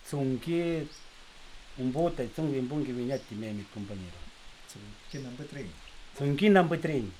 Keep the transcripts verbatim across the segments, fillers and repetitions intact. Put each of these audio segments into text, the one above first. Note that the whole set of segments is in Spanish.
Zunki, un bote, zunki, un bunki viñati, mi compañero. ¿Qué number three? Zunki number three.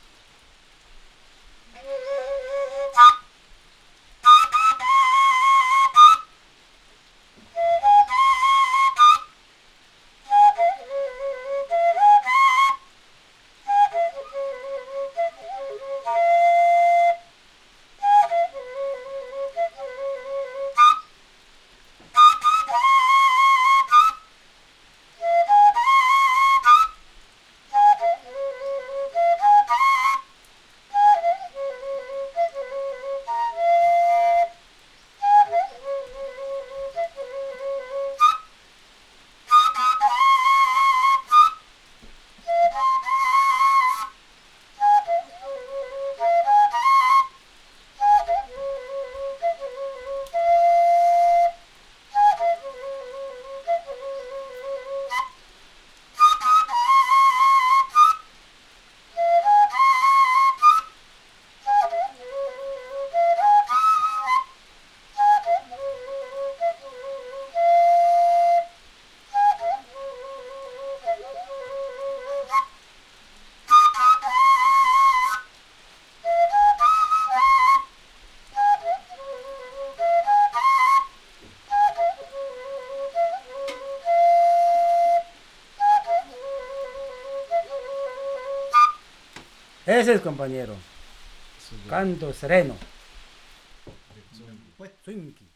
Ese es, compañero. Canto sereno. Pues Swinky.